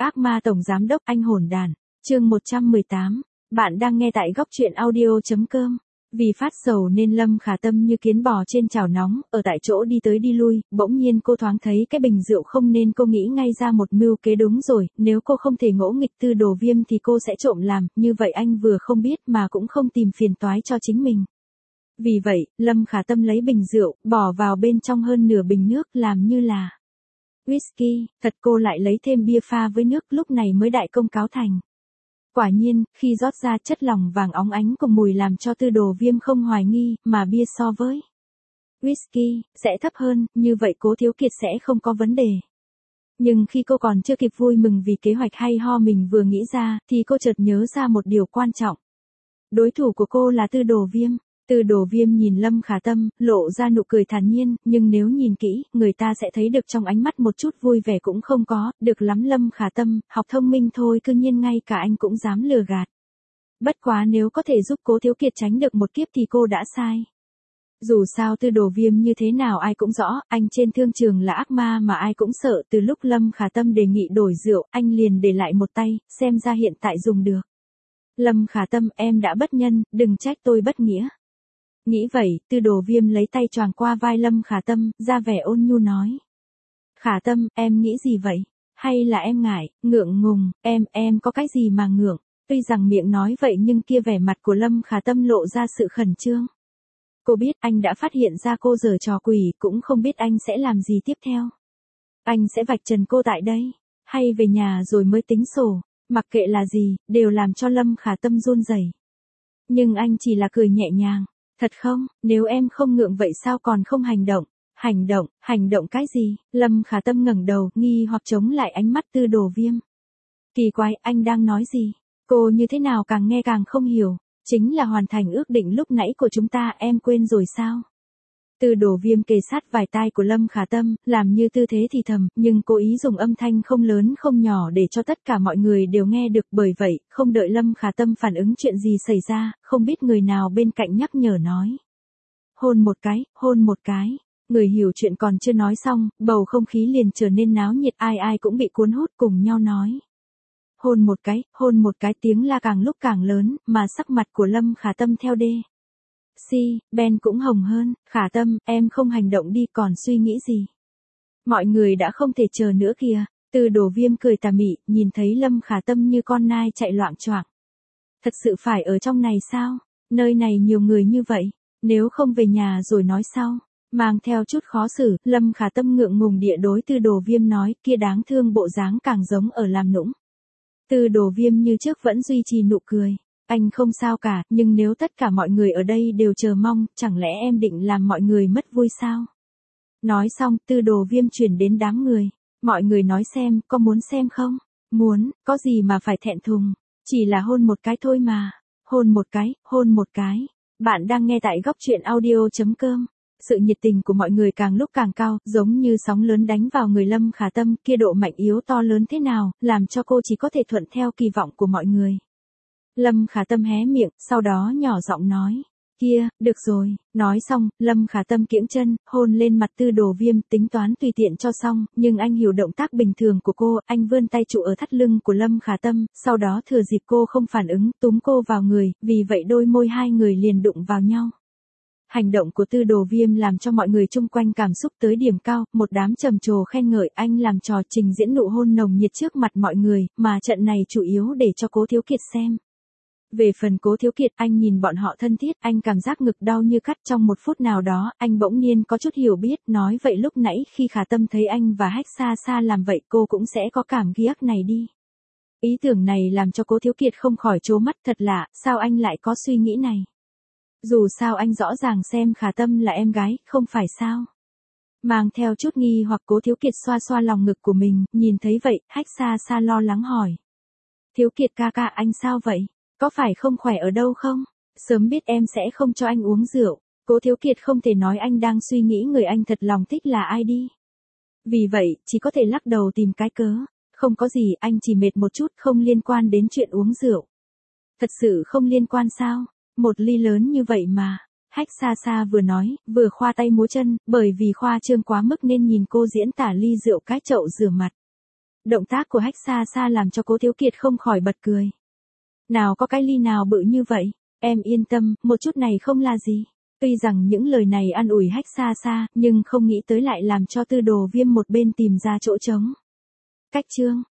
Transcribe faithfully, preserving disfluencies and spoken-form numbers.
Ác ma tổng giám đốc anh hồn đàn, chương một trăm mười tám, bạn đang nghe tại góc truyện audio.com. Vì phát sầu nên Lâm Khả Tâm như kiến bò trên chảo nóng, ở tại chỗ đi tới đi lui, bỗng nhiên cô thoáng thấy cái bình rượu không nên cô nghĩ ngay ra một mưu kế đúng rồi, nếu cô không thể ngỗ nghịch Tư Đồ Viêm thì cô sẽ trộm làm, như vậy anh vừa không biết mà cũng không tìm phiền toái cho chính mình. Vì vậy, Lâm Khả Tâm lấy bình rượu, bỏ vào bên trong hơn nửa bình nước làm như là whisky, thật cô lại lấy thêm bia pha với nước lúc này mới đại công cáo thành. Quả nhiên, khi rót ra chất lỏng vàng óng ánh cùng mùi làm cho Tư Đồ Viêm không hoài nghi, mà bia so với whisky, sẽ thấp hơn, như vậy Cố Thiếu Kiệt sẽ không có vấn đề. Nhưng khi cô còn chưa kịp vui mừng vì kế hoạch hay ho mình vừa nghĩ ra, thì cô chợt nhớ ra một điều quan trọng. Đối thủ của cô là Tư Đồ Viêm. Tư Đồ Viêm nhìn Lâm Khả Tâm, lộ ra nụ cười thản nhiên, nhưng nếu nhìn kỹ, người ta sẽ thấy được trong ánh mắt một chút vui vẻ cũng không có, được lắm Lâm Khả Tâm, học thông minh thôi cư nhiên ngay cả anh cũng dám lừa gạt. Bất quá nếu có thể giúp Cố Thiếu Kiệt tránh được một kiếp thì cô đã sai. Dù sao Tư Đồ Viêm như thế nào ai cũng rõ, anh trên thương trường là ác ma mà ai cũng sợ, từ lúc Lâm Khả Tâm đề nghị đổi rượu, anh liền để lại một tay, xem ra hiện tại dùng được. Lâm Khả Tâm, em đã bất nhân, đừng trách tôi bất nghĩa. Nghĩ vậy, Tư Đồ Viêm lấy tay choàng qua vai Lâm Khả Tâm, ra vẻ ôn nhu nói. Khả Tâm, em nghĩ gì vậy? Hay là em ngại, ngượng ngùng, em, em có cái gì mà ngượng? Tuy rằng miệng nói vậy nhưng kia vẻ mặt của Lâm Khả Tâm lộ ra sự khẩn trương. Cô biết anh đã phát hiện ra cô giở trò quỷ, cũng không biết anh sẽ làm gì tiếp theo. Anh sẽ vạch trần cô tại đây, hay về nhà rồi mới tính sổ, mặc kệ là gì, đều làm cho Lâm Khả Tâm run rẩy. Nhưng anh chỉ là cười nhẹ nhàng. Thật không, nếu em không ngượng vậy sao còn không hành động? Hành động, hành động cái gì? Lâm Khả Tâm ngẩng đầu, nghi hoặc chống lại ánh mắt Tư Đồ Viêm. Kỳ quái, anh đang nói gì? Cô như thế nào càng nghe càng không hiểu. Chính là hoàn thành ước định lúc nãy của chúng ta, em quên rồi sao? Tư Đồ Viêm kề sát vài tai của Lâm Khả Tâm, làm như tư thế thì thầm, nhưng cố ý dùng âm thanh không lớn không nhỏ để cho tất cả mọi người đều nghe được, bởi vậy, không đợi Lâm Khả Tâm phản ứng chuyện gì xảy ra, không biết người nào bên cạnh nhắc nhở nói. Hôn một cái, hôn một cái. Người hiểu chuyện còn chưa nói xong, bầu không khí liền trở nên náo nhiệt, ai ai cũng bị cuốn hút cùng nhau nói. Hôn một cái, hôn một cái, tiếng la càng lúc càng lớn, mà sắc mặt của Lâm Khả Tâm theo đê. Si, Ben cũng hồng hơn, Khả Tâm, em không hành động đi còn suy nghĩ gì. Mọi người đã không thể chờ nữa kìa. Tư Đồ Viêm cười tà mị, nhìn thấy Lâm Khả Tâm như con nai chạy loạng choạng. Thật sự phải ở trong này sao? Nơi này nhiều người như vậy, nếu không về nhà rồi nói sau. Mang theo chút khó xử, Lâm Khả Tâm ngượng ngùng địa đối Tư Đồ Viêm nói, kia đáng thương bộ dáng càng giống ở làm nũng. Tư Đồ Viêm như trước vẫn duy trì nụ cười. Anh không sao cả, nhưng nếu tất cả mọi người ở đây đều chờ mong, chẳng lẽ em định làm mọi người mất vui sao? Nói xong, Tư Đồ Viêm chuyển đến đám người. Mọi người nói xem, có muốn xem không? Muốn, có gì mà phải thẹn thùng. Chỉ là hôn một cái thôi mà. Hôn một cái, hôn một cái. Bạn đang nghe tại góc truyện audio.com. Sự nhiệt tình của mọi người càng lúc càng cao, giống như sóng lớn đánh vào người Lâm Khả Tâm, kia độ mạnh yếu to lớn thế nào, làm cho cô chỉ có thể thuận theo kỳ vọng của mọi người. Lâm Khả Tâm hé miệng, sau đó nhỏ giọng nói. Kia, được rồi. Nói xong, Lâm Khả Tâm kiễng chân, hôn lên mặt Tư Đồ Viêm, tính toán tùy tiện cho xong, nhưng anh hiểu động tác bình thường của cô, anh vươn tay trụ ở thắt lưng của Lâm Khả Tâm, sau đó thừa dịp cô không phản ứng, túm cô vào người, vì vậy đôi môi hai người liền đụng vào nhau. Hành động của Tư Đồ Viêm làm cho mọi người chung quanh cảm xúc tới điểm cao, một đám trầm trồ khen ngợi anh làm trò trình diễn nụ hôn nồng nhiệt trước mặt mọi người, mà trận này chủ yếu để cho Cố Thiếu Kiệt xem. Về phần Cố Thiếu Kiệt, anh nhìn bọn họ thân thiết, anh cảm giác ngực đau như cắt trong một phút nào đó, anh bỗng nhiên có chút hiểu biết, nói vậy lúc nãy khi Khả Tâm thấy anh và Hách Xa Xa làm vậy cô cũng sẽ có cảm giác này đi. Ý tưởng này làm cho Cố Thiếu Kiệt không khỏi trố mắt, thật lạ, sao anh lại có suy nghĩ này? Dù sao anh rõ ràng xem Khả Tâm là em gái, không phải sao? Mang theo chút nghi hoặc Cố Thiếu Kiệt xoa xoa lòng ngực của mình, nhìn thấy vậy, Hách Xa Xa lo lắng hỏi. Thiếu Kiệt ca ca, anh sao vậy? Có phải không khỏe ở đâu không? Sớm biết em sẽ không cho anh uống rượu. Cố Thiếu Kiệt không thể nói anh đang suy nghĩ người anh thật lòng thích là ai đi. Vì vậy, chỉ có thể lắc đầu tìm cái cớ. Không có gì, anh chỉ mệt một chút, không liên quan đến chuyện uống rượu. Thật sự không liên quan sao? Một ly lớn như vậy mà. Hách Xa Xa vừa nói, vừa khoa tay múa chân, bởi vì khoa trương quá mức nên nhìn cô diễn tả ly rượu cái chậu rửa mặt. Động tác của Hách Xa Xa làm cho Cố Thiếu Kiệt không khỏi bật cười. Nào có cái ly nào bự như vậy, em yên tâm, một chút này không là gì. Tuy rằng những lời này an ủi Hách Xa Xa, nhưng không nghĩ tới lại làm cho Tư Đồ Viêm một bên tìm ra chỗ trống. Cách chương